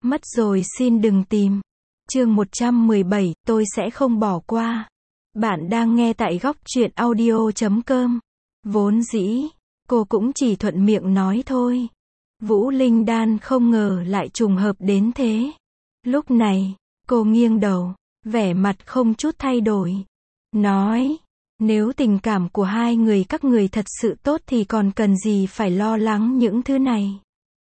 Mất rồi xin đừng tìm. Chương 117, tôi sẽ không bỏ qua. Bạn đang nghe tại góc truyện audio.com. Vốn dĩ, cô cũng chỉ thuận miệng nói thôi. Vũ Linh Đan không ngờ lại trùng hợp đến thế. Lúc này, cô nghiêng đầu, vẻ mặt không chút thay đổi. Nói, nếu tình cảm của hai người các người thật sự tốt thì còn cần gì phải lo lắng những thứ này.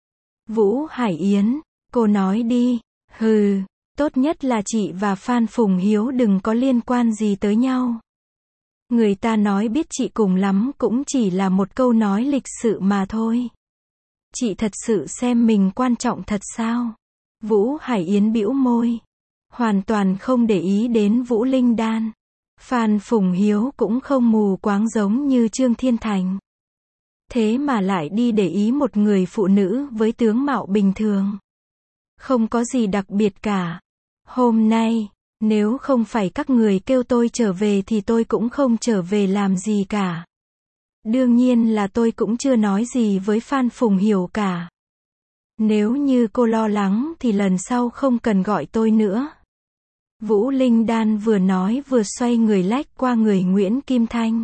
Vũ Hải Yến, cô nói đi. Hừ, tốt nhất là chị và Phan Phùng Hiếu đừng có liên quan gì tới nhau. Người ta nói biết chị cùng lắm cũng chỉ là một câu nói lịch sự mà thôi. Chị thật sự xem mình quan trọng thật sao? Vũ Hải Yến bĩu môi, hoàn toàn không để ý đến Vũ Linh Đan. Phan Phùng Hiếu cũng không mù quáng giống như Trương Thiên Thành. Thế mà lại đi để ý một người phụ nữ với tướng mạo bình thường. Không có gì đặc biệt cả. Hôm nay, nếu không phải các người kêu tôi trở về thì tôi cũng không trở về làm gì cả. Đương nhiên là tôi cũng chưa nói gì với Phan Phùng Hiếu cả. Nếu như cô lo lắng thì lần sau không cần gọi tôi nữa. Vũ Linh Đan vừa nói vừa xoay người lách qua người Nguyễn Kim Thanh.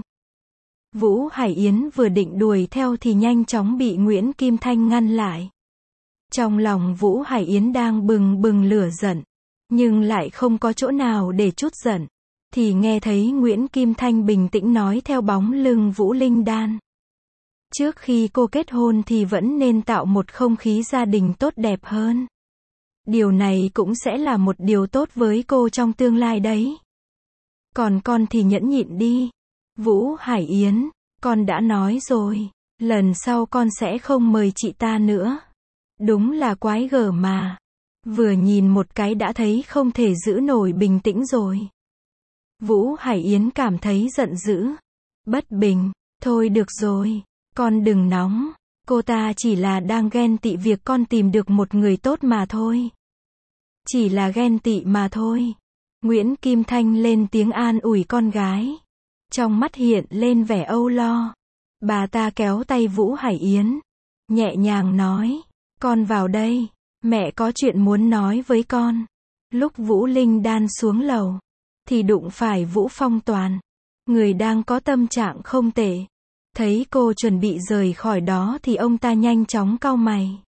Vũ Hải Yến vừa định đuổi theo thì nhanh chóng bị Nguyễn Kim Thanh ngăn lại. Trong lòng Vũ Hải Yến đang bừng bừng lửa giận, nhưng lại không có chỗ nào để trút giận. Thì nghe thấy Nguyễn Kim Thanh bình tĩnh nói theo bóng lưng Vũ Linh Đan. Trước khi cô kết hôn thì vẫn nên tạo một không khí gia đình tốt đẹp hơn. Điều này cũng sẽ là một điều tốt với cô trong tương lai đấy. Còn con thì nhẫn nhịn đi. Vũ Hải Yến, con đã nói rồi, lần sau con sẽ không mời chị ta nữa. Đúng là quái gở mà. Vừa nhìn một cái đã thấy không thể giữ nổi bình tĩnh rồi. Vũ Hải Yến cảm thấy giận dữ, bất bình. Thôi được rồi, con đừng nóng. Cô ta chỉ là đang ghen tị việc con tìm được một người tốt mà thôi. Chỉ là ghen tị mà thôi. Nguyễn Kim Thanh lên tiếng an ủi con gái. Trong mắt hiện lên vẻ âu lo. Bà ta kéo tay Vũ Hải Yến, nhẹ nhàng nói, con vào đây, mẹ có chuyện muốn nói với con. Lúc Vũ Linh Đan xuống lầu, thì đụng phải Vũ Phong Toàn. Người đang có tâm trạng không tệ. Thấy cô chuẩn bị rời khỏi đó thì ông ta nhanh chóng cau mày.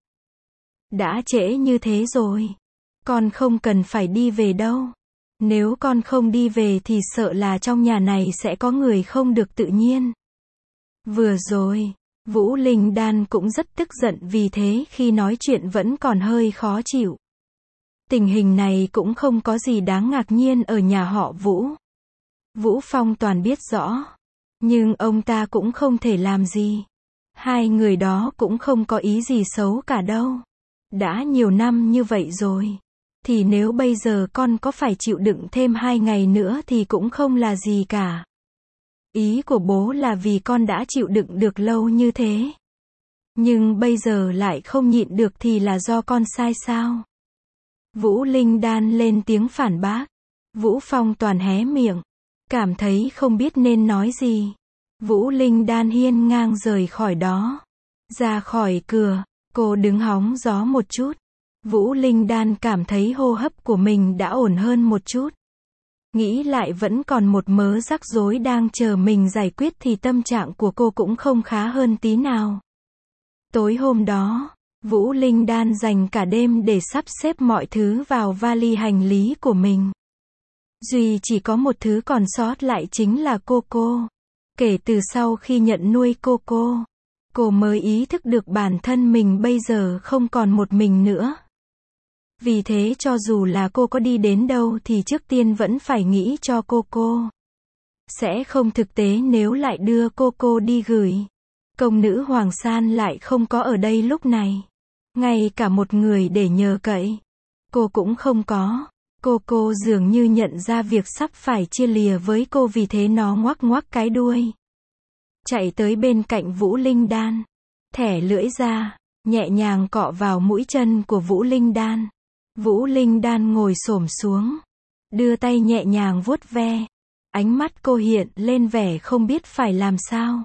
Đã trễ như thế rồi. Con không cần phải đi về đâu. Nếu con không đi về thì sợ là trong nhà này sẽ có người không được tự nhiên. Vừa rồi, Vũ Linh Đan cũng rất tức giận vì thế khi nói chuyện vẫn còn hơi khó chịu. Tình hình này cũng không có gì đáng ngạc nhiên ở nhà họ Vũ. Vũ Phong Toàn biết rõ. Nhưng ông ta cũng không thể làm gì. Hai người đó cũng không có ý gì xấu cả đâu. Đã nhiều năm như vậy rồi. Thì nếu bây giờ con có phải chịu đựng thêm 2 ngày nữa thì cũng không là gì cả. Ý của bố là vì con đã chịu đựng được lâu như thế. Nhưng bây giờ lại không nhịn được thì là do con sai sao? Vũ Linh Đan lên tiếng phản bác. Vũ Phong Toàn hé miệng, cảm thấy không biết nên nói gì. Vũ Linh Đan hiên ngang rời khỏi đó. Ra khỏi cửa, cô đứng hóng gió một chút. Vũ Linh Đan cảm thấy hô hấp của mình đã ổn hơn một chút. Nghĩ lại vẫn còn một mớ rắc rối đang chờ mình giải quyết thì tâm trạng của cô cũng không khá hơn tí nào. Tối hôm đó, Vũ Linh Đan dành cả đêm để sắp xếp mọi thứ vào vali hành lý của mình. Duy chỉ có một thứ còn sót lại chính là Coco. Kể từ sau khi nhận nuôi Coco, cô mới ý thức được bản thân mình bây giờ không còn một mình nữa. Vì thế cho dù là cô có đi đến đâu thì trước tiên vẫn phải nghĩ cho Coco. Sẽ không thực tế nếu lại đưa Coco đi gửi. Công nữ Hoàng San lại không có ở đây lúc này. Ngay cả một người để nhờ cậy, cô cũng không có. Coco dường như nhận ra việc sắp phải chia lìa với cô vì thế nó ngoắc ngoắc cái đuôi. Chạy tới bên cạnh Vũ Linh Đan. Thẻ lưỡi ra, nhẹ nhàng cọ vào mũi chân của Vũ Linh Đan. Vũ Linh Đan ngồi xổm xuống, đưa tay nhẹ nhàng vuốt ve. Ánh mắt cô hiện lên vẻ không biết phải làm sao.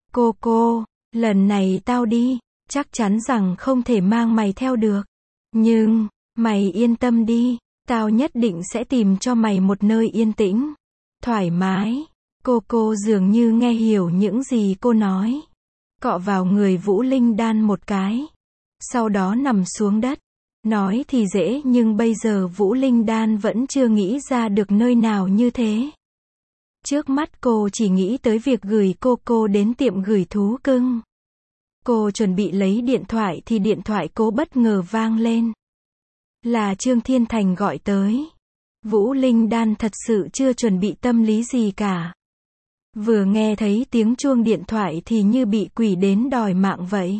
Cô, lần này tao đi, chắc chắn rằng không thể mang mày theo được. Nhưng, Mày yên tâm đi, tao nhất định sẽ tìm cho mày một nơi yên tĩnh, thoải mái. Cô dường như nghe hiểu những gì cô nói. Cọ vào người Vũ Linh Đan một cái. Sau đó nằm xuống đất. Nói thì dễ nhưng bây giờ Vũ Linh Đan vẫn chưa nghĩ ra được nơi nào như thế. Trước mắt cô chỉ nghĩ tới việc gửi cô đến tiệm gửi thú cưng. Cô chuẩn bị lấy điện thoại thì điện thoại cô bất ngờ vang lên. Là Trương Thiên Thành gọi tới. Vũ Linh Đan thật sự chưa chuẩn bị tâm lý gì cả. Vừa nghe thấy tiếng chuông điện thoại thì như bị quỷ đến đòi mạng vậy.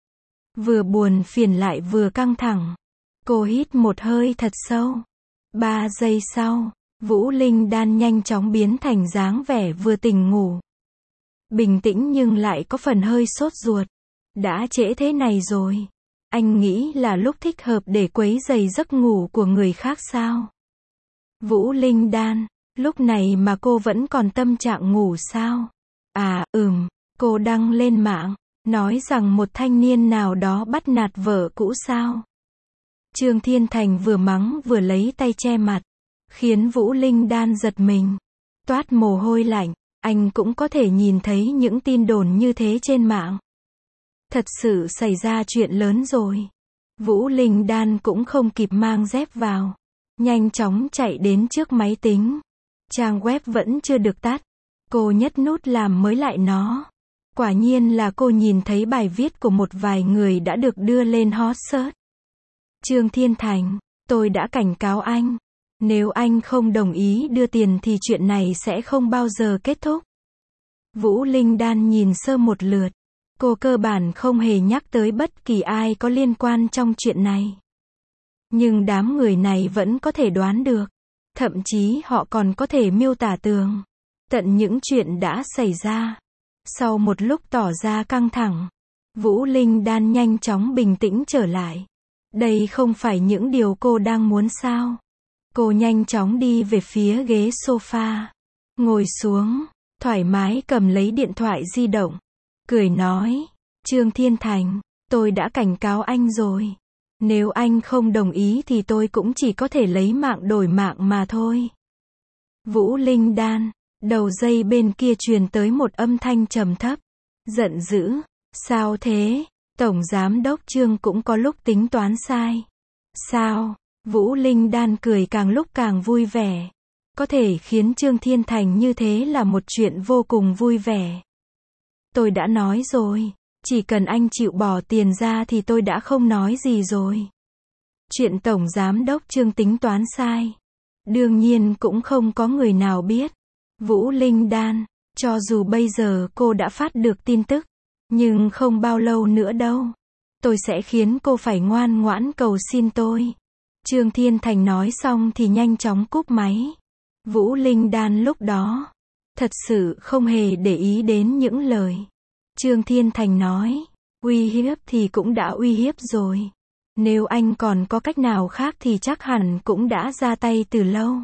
Vừa buồn phiền lại vừa căng thẳng. Cô hít một hơi thật sâu. 3 giây sau, Vũ Linh Đan nhanh chóng biến thành dáng vẻ vừa tỉnh ngủ. Bình tĩnh nhưng lại có phần hơi sốt ruột. Đã trễ thế này rồi. Anh nghĩ là lúc thích hợp để quấy rầy giấc ngủ của người khác sao? Vũ Linh Đan, lúc này mà cô vẫn còn tâm trạng ngủ sao? À, cô đăng lên mạng, nói rằng một thanh niên nào đó bắt nạt vợ cũ sao? Trương Thiên Thành vừa mắng vừa lấy tay che mặt, khiến Vũ Linh Đan giật mình, toát mồ hôi lạnh. Anh cũng có thể nhìn thấy những tin đồn như thế trên mạng. Thật sự xảy ra chuyện lớn rồi. Vũ Linh Đan cũng không kịp mang dép vào, nhanh chóng chạy đến trước máy tính. Trang web vẫn chưa được tắt. Cô nhấn nút làm mới lại nó. Quả nhiên là cô nhìn thấy bài viết của một vài người đã được đưa lên hot search. Trương Thiên Thành, tôi đã cảnh cáo anh. Nếu anh không đồng ý đưa tiền thì chuyện này sẽ không bao giờ kết thúc. Vũ Linh Đan nhìn sơ một lượt. Cô cơ bản không hề nhắc tới bất kỳ ai có liên quan trong chuyện này. Nhưng đám người này vẫn có thể đoán được. Thậm chí họ còn có thể miêu tả tường tận những chuyện đã xảy ra. Sau một lúc tỏ ra căng thẳng, Vũ Linh Đan nhanh chóng bình tĩnh trở lại. Đây không phải những điều cô đang muốn sao? Cô nhanh chóng đi về phía ghế sofa, ngồi xuống, thoải mái cầm lấy điện thoại di động, cười nói, Trương Thiên Thành, tôi đã cảnh cáo anh rồi. Nếu anh không đồng ý thì tôi cũng chỉ có thể lấy mạng đổi mạng mà thôi. Vũ Linh Đan, đầu dây bên kia truyền tới một âm thanh trầm thấp, giận dữ, sao thế? Tổng giám đốc Trương cũng có lúc tính toán sai. Sao? Vũ Linh Đan cười càng lúc càng vui vẻ. Có thể khiến Trương Thiên Thành như thế là một chuyện vô cùng vui vẻ. Tôi đã nói rồi, chỉ cần anh chịu bỏ tiền ra thì tôi đã không nói gì rồi. Chuyện Tổng Giám đốc Trương tính toán sai, đương nhiên cũng không có người nào biết. Vũ Linh Đan, cho dù bây giờ cô đã phát được tin tức, nhưng không bao lâu nữa đâu. Tôi sẽ khiến cô phải ngoan ngoãn cầu xin tôi. Trương Thiên Thành nói xong thì nhanh chóng cúp máy. Vũ Linh Đan lúc đó thật sự không hề để ý đến những lời Trương Thiên Thành nói. Uy hiếp thì cũng đã uy hiếp rồi. Nếu anh còn có cách nào khác thì chắc hẳn cũng đã ra tay từ lâu.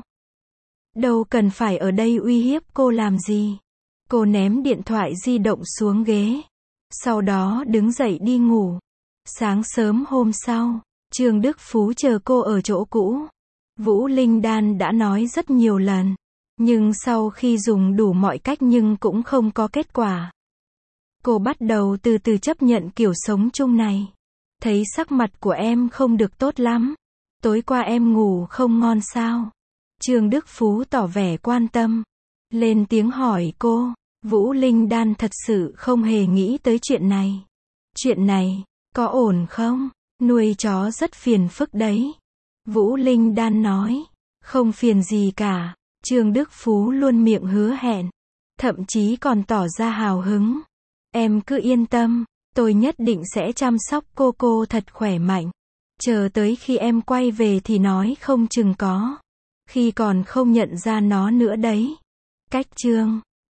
Đâu cần phải ở đây uy hiếp cô làm gì. Cô ném điện thoại di động xuống ghế. Sau đó đứng dậy đi ngủ. Sáng sớm hôm sau, Trương Đức Phú chờ cô ở chỗ cũ. Vũ Linh Đan đã nói rất nhiều lần. Nhưng sau khi dùng đủ mọi cách nhưng cũng không có kết quả. Cô bắt đầu từ từ chấp nhận kiểu sống chung này. Thấy sắc mặt của em không được tốt lắm. Tối qua em ngủ không ngon sao? Trương Đức Phú tỏ vẻ quan tâm. Lên tiếng hỏi cô. Vũ Linh Đan thật sự không hề nghĩ tới chuyện này. Chuyện này, có ổn không? Nuôi chó rất phiền phức đấy. Vũ Linh Đan nói. Không phiền gì cả. Trương Đức Phú luôn miệng hứa hẹn. Thậm chí còn tỏ ra hào hứng. Em cứ yên tâm. Tôi nhất định sẽ chăm sóc cô thật khỏe mạnh. Chờ tới khi em quay về thì nói không chừng có. Khi còn không nhận ra nó nữa đấy. Cách Trương